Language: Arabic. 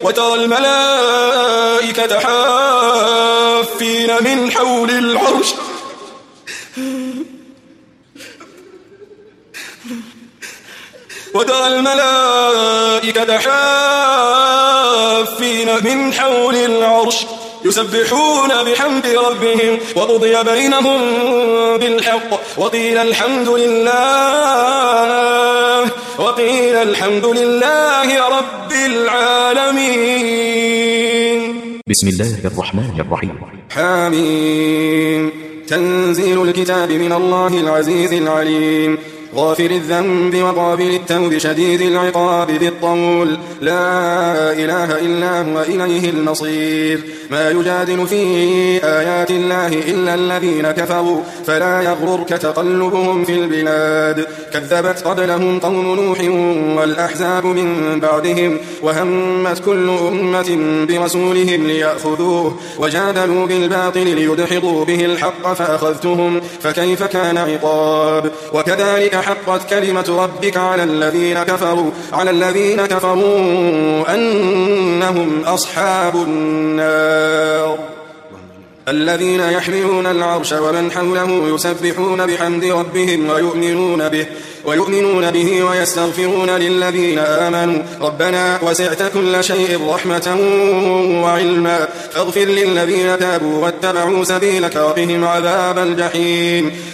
وترى الملائكة حافين من حول العرش يسبحون بحمد ربهم وقضي بينهم بالحق وقيل الحمد لله رب العالمين. بسم الله الرحمن الرحيم. حميم. تنزيل الكتاب من الله العزيز العليم، غافر الذنب وقابل التوب شديد العقاب ذي الطول، لا إله إلا هو إليه المصير. ما يجادل في آيات الله إلا الذين كفروا فلا يغررك تقلبهم في البلاد. كذبت قبلهم قوم نوح والأحزاب من بعدهم، وهمت كل أمة برسولهم ليأخذوه، وجادلوا بالباطل ليدحضوا به الحق فأخذتهم فكيف كان عقاب. وكذلك حقت كلمة ربك على الذين كفروا أنهم أصحاب النار. الذين يحملون العرش ومن حوله يسبحون بحمد ربهم ويؤمنون به ويستغفرون للذين آمنوا ربنا وسعت كل شيء رحمة وعلما فاغفر للذين تابوا واتبعوا سبيلك وقهم عذاب الجحيم.